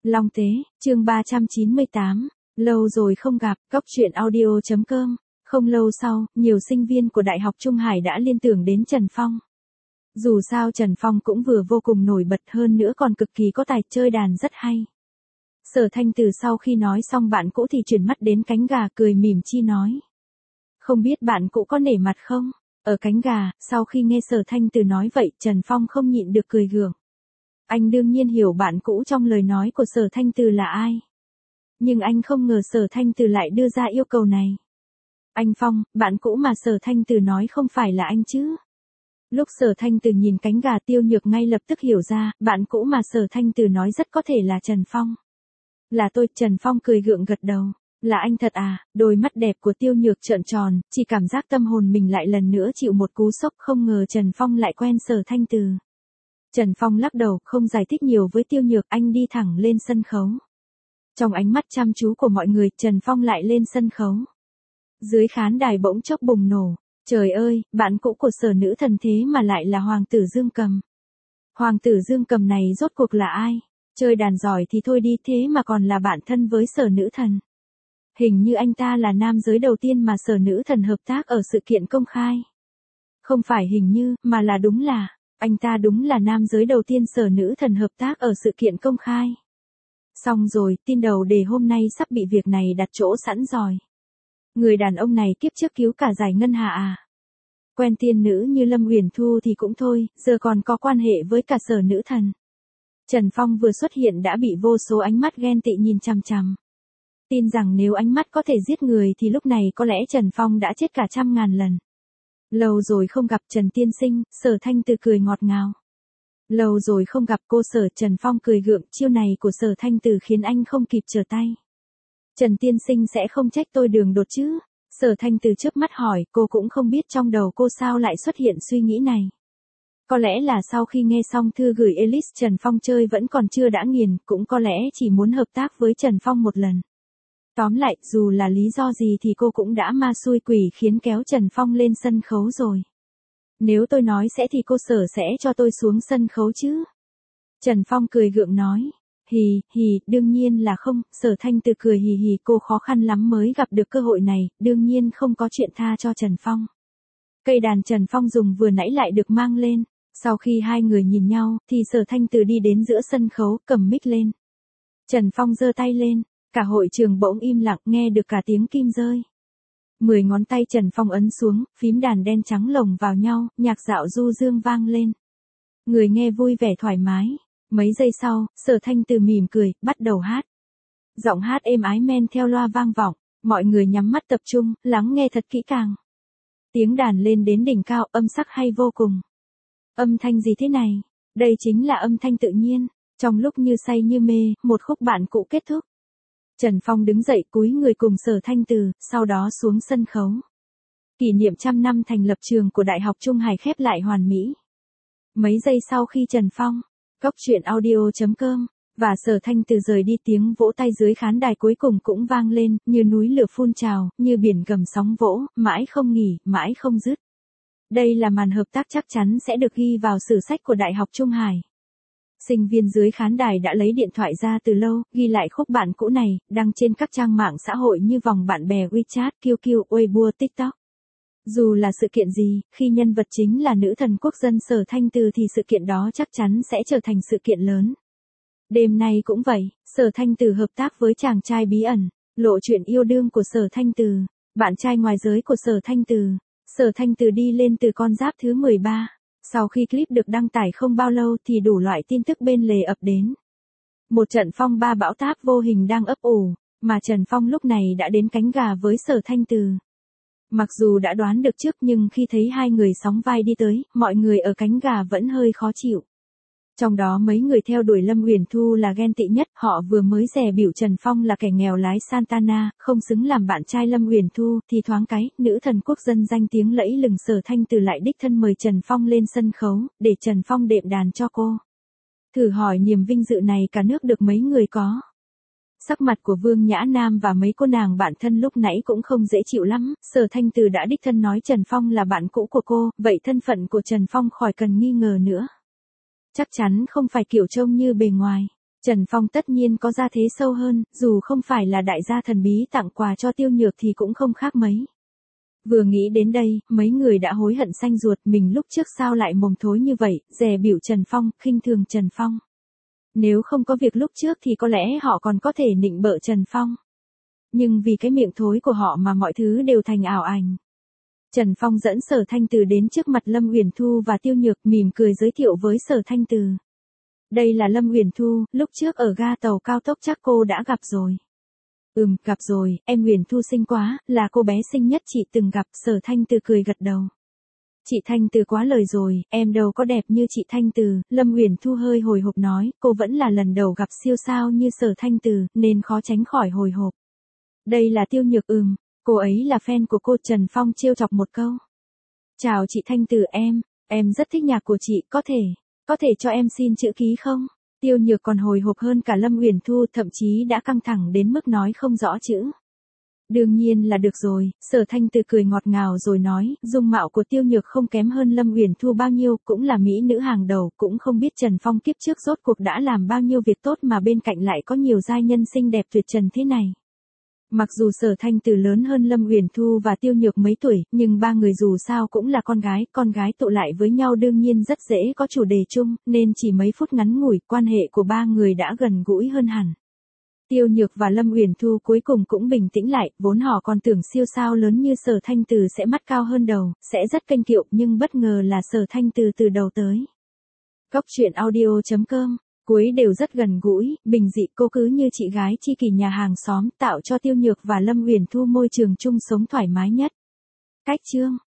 Long Tế, chương 398, lâu rồi không gặp, Cóc Truyện Audio.com. Không lâu sau, nhiều sinh viên của Đại học Trung Hải đã liên tưởng đến Trần Phong. Dù sao Trần Phong cũng vừa vô cùng nổi bật hơn nữa còn cực kỳ có tài, chơi đàn rất hay. Sở Thanh Từ sau khi nói xong bạn cũ thì chuyển mắt đến cánh gà, cười mỉm chi nói. Không biết bạn cũ có nể mặt không? Ở cánh gà, sau khi nghe Sở Thanh Từ nói vậy, Trần Phong không nhịn được cười gượng. Anh đương nhiên hiểu bạn cũ trong lời nói của Sở Thanh Từ là ai. Nhưng anh không ngờ Sở Thanh Từ lại đưa ra yêu cầu này. Anh Phong, bạn cũ mà Sở Thanh Từ nói không phải là anh chứ? Lúc Sở Thanh Từ nhìn cánh gà, Tiêu Nhược ngay lập tức hiểu ra, bạn cũ mà Sở Thanh Từ nói rất có thể là Trần Phong. Là tôi, Trần Phong cười gượng gật đầu. Là anh thật à? Đôi mắt đẹp của Tiêu Nhược trợn tròn, chỉ cảm giác tâm hồn mình lại lần nữa chịu một cú sốc, không ngờ Trần Phong lại quen Sở Thanh Từ. Trần Phong lắc đầu, không giải thích nhiều với Tiêu Nhược, anh đi thẳng lên sân khấu. Trong ánh mắt chăm chú của mọi người, Trần Phong lại lên sân khấu. Dưới khán đài bỗng chốc bùng nổ. Trời ơi, bạn cũ của Sở nữ thần thế mà lại là Hoàng tử Dương Cầm. Hoàng tử Dương Cầm này rốt cuộc là ai? Chơi đàn giỏi thì thôi đi, thế mà còn là bạn thân với Sở nữ thần. Hình như anh ta là nam giới đầu tiên mà Sở nữ thần hợp tác ở sự kiện công khai. Không phải hình như, mà là đúng là, anh ta đúng là nam giới đầu tiên Sở nữ thần hợp tác ở sự kiện công khai. Xong rồi, tin đầu đề hôm nay sắp bị việc này đặt chỗ sẵn rồi. Người đàn ông này kiếp trước cứu cả giải ngân hà à? Quen tiên nữ như Lâm Uyển Thu thì cũng thôi, giờ còn có quan hệ với cả Sở nữ thần. Trần Phong vừa xuất hiện đã bị vô số ánh mắt ghen tị nhìn chằm chằm. Tin rằng nếu ánh mắt có thể giết người thì lúc này có lẽ Trần Phong đã chết cả 100.000 lần. Lâu rồi không gặp Trần tiên sinh, Sở Thanh Từ cười ngọt ngào. Lâu rồi không gặp cô Sở, Trần Phong cười gượng, chiêu này của Sở Thanh Từ khiến anh không kịp trở tay. Trần tiên sinh sẽ không trách tôi đường đột chứ? Sở Thanh Từ chớp mắt hỏi, cô cũng không biết trong đầu cô sao lại xuất hiện suy nghĩ này. Có lẽ là sau khi nghe xong thư gửi Elise, Trần Phong chơi vẫn còn chưa đã nghiền, cũng có lẽ chỉ muốn hợp tác với Trần Phong một lần. Tóm lại, dù là lý do gì thì cô cũng đã ma xui quỷ khiến kéo Trần Phong lên sân khấu rồi. Nếu tôi nói sẽ thì cô Sở sẽ cho tôi xuống sân khấu chứ? Trần Phong cười gượng nói. Hì, đương nhiên là không. Sở Thanh Từ cười hì, cô khó khăn lắm mới gặp được cơ hội này, đương nhiên không có chuyện tha cho Trần Phong. Cây đàn Trần Phong dùng vừa nãy lại được mang lên. Sau khi hai người nhìn nhau, thì Sở Thanh Từ đi đến giữa sân khấu, cầm mic lên. Trần Phong giơ tay lên, cả hội trường bỗng im lặng, nghe được cả tiếng kim rơi. 10 ngón tay Trần Phong ấn xuống, phím đàn đen trắng lồng vào nhau, nhạc dạo du dương vang lên. Người nghe vui vẻ thoải mái. Mấy giây sau, Sở Thanh Từ mỉm cười, bắt đầu hát. Giọng hát êm ái men theo loa vang vọng, mọi người nhắm mắt tập trung, lắng nghe thật kỹ càng. Tiếng đàn lên đến đỉnh cao, âm sắc hay vô cùng. Âm thanh gì thế này? Đây chính là âm thanh tự nhiên. Trong lúc như say như mê, một khúc bạn cũ kết thúc. Trần Phong đứng dậy cúi người cùng Sở Thanh Từ, sau đó xuống sân khấu. Kỷ niệm 100 năm thành lập trường của Đại học Trung Hải khép lại hoàn mỹ. Mấy giây sau khi Trần Phong, Cóc Truyện Audio.com, và Sở Thanh Từ rời đi, tiếng vỗ tay dưới khán đài cuối cùng cũng vang lên, như núi lửa phun trào, như biển gầm sóng vỗ, mãi không nghỉ, mãi không dứt. Đây là màn hợp tác chắc chắn sẽ được ghi vào sử sách của Đại học Trung Hải. Sinh viên dưới khán đài đã lấy điện thoại ra từ lâu, ghi lại khúc bạn cũ này, đăng trên các trang mạng xã hội như vòng bạn bè WeChat, QQ, Weibo, TikTok. Dù là sự kiện gì, khi nhân vật chính là nữ thần quốc dân Sở Thanh Từ thì sự kiện đó chắc chắn sẽ trở thành sự kiện lớn. Đêm nay cũng vậy, Sở Thanh Từ hợp tác với chàng trai bí ẩn, lộ chuyện yêu đương của Sở Thanh Từ, bạn trai ngoài giới của Sở Thanh Từ. Sở Thanh Từ đi lên từ con giáp thứ 13. Sau khi clip được đăng tải không bao lâu thì đủ loại tin tức bên lề ập đến. Một trận phong ba bão táp vô hình đang ấp ủ, mà Trần Phong lúc này đã đến cánh gà với Sở Thanh Từ. Mặc dù đã đoán được trước nhưng khi thấy hai người sóng vai đi tới, mọi người ở cánh gà vẫn hơi khó chịu. Trong đó mấy người theo đuổi Lâm Uyển Thu là ghen tị nhất, họ vừa mới dè bỉu Trần Phong là kẻ nghèo lái Santana, không xứng làm bạn trai Lâm Uyển Thu, thì thoáng cái, nữ thần quốc dân danh tiếng lẫy lừng Sở Thanh Từ lại đích thân mời Trần Phong lên sân khấu, để Trần Phong đệm đàn cho cô. Thử hỏi niềm vinh dự này cả nước được mấy người có. Sắc mặt của Vương Nhã Nam và mấy cô nàng bạn thân lúc nãy cũng không dễ chịu lắm, Sở Thanh Từ đã đích thân nói Trần Phong là bạn cũ của cô, vậy thân phận của Trần Phong khỏi cần nghi ngờ nữa. Chắc chắn không phải kiểu trông như bề ngoài. Trần Phong tất nhiên có gia thế sâu hơn, dù không phải là đại gia thần bí tặng quà cho Tiêu Nhược thì cũng không khác mấy. Vừa nghĩ đến đây, mấy người đã hối hận xanh ruột, mình lúc trước sao lại mồm thối như vậy, dè bỉu Trần Phong, khinh thường Trần Phong. Nếu không có việc lúc trước thì có lẽ họ còn có thể nịnh bợ Trần Phong. Nhưng vì cái miệng thối của họ mà mọi thứ đều thành ảo ảnh. Trần Phong dẫn Sở Thanh Từ đến trước mặt Lâm Uyển Thu và Tiêu Nhược, mỉm cười giới thiệu với Sở Thanh Từ. Đây là Lâm Uyển Thu, lúc trước ở ga tàu cao tốc chắc cô đã gặp rồi. Gặp rồi, em Uyển Thu xinh quá, là cô bé xinh nhất chị từng gặp. Sở Thanh Từ cười gật đầu. Chị Thanh Từ quá lời rồi, em đâu có đẹp như chị Thanh Từ. Lâm Uyển Thu hơi hồi hộp nói, cô vẫn là lần đầu gặp siêu sao như Sở Thanh Từ, nên khó tránh khỏi hồi hộp. Đây là Tiêu Nhược. Cô ấy là fan của cô. Trần Phong trêu chọc một câu. Chào chị Thanh Từ, em rất thích nhạc của chị, có thể cho em xin chữ ký không? Tiêu Nhược còn hồi hộp hơn cả Lâm Uyển Thu, thậm chí đã căng thẳng đến mức nói không rõ chữ. Đương nhiên là được rồi. Sở Thanh Từ cười ngọt ngào rồi nói, dung mạo của Tiêu Nhược không kém hơn Lâm Uyển Thu bao nhiêu, cũng là mỹ nữ hàng đầu, cũng không biết Trần Phong kiếp trước rốt cuộc đã làm bao nhiêu việc tốt mà bên cạnh lại có nhiều giai nhân xinh đẹp tuyệt trần thế này. Mặc dù Sở Thanh Từ lớn hơn Lâm Uyển Thu và Tiêu Nhược mấy tuổi, nhưng ba người dù sao cũng là con gái tụ lại với nhau đương nhiên rất dễ có chủ đề chung, nên chỉ mấy phút ngắn ngủi, quan hệ của ba người đã gần gũi hơn hẳn. Tiêu Nhược và Lâm Uyển Thu cuối cùng cũng bình tĩnh lại, vốn họ còn tưởng siêu sao lớn như Sở Thanh Từ sẽ mắt cao hơn đầu, sẽ rất kênh kiệu, nhưng bất ngờ là Sở Thanh Từ từ đầu tới. Cốc truyện audio.com. Cuối đều rất gần gũi, bình dị, cô cứ như chị gái tri kỷ nhà hàng xóm, tạo cho Tiêu Nhược và Lâm Uyển Thu môi trường chung sống thoải mái nhất. Cách chương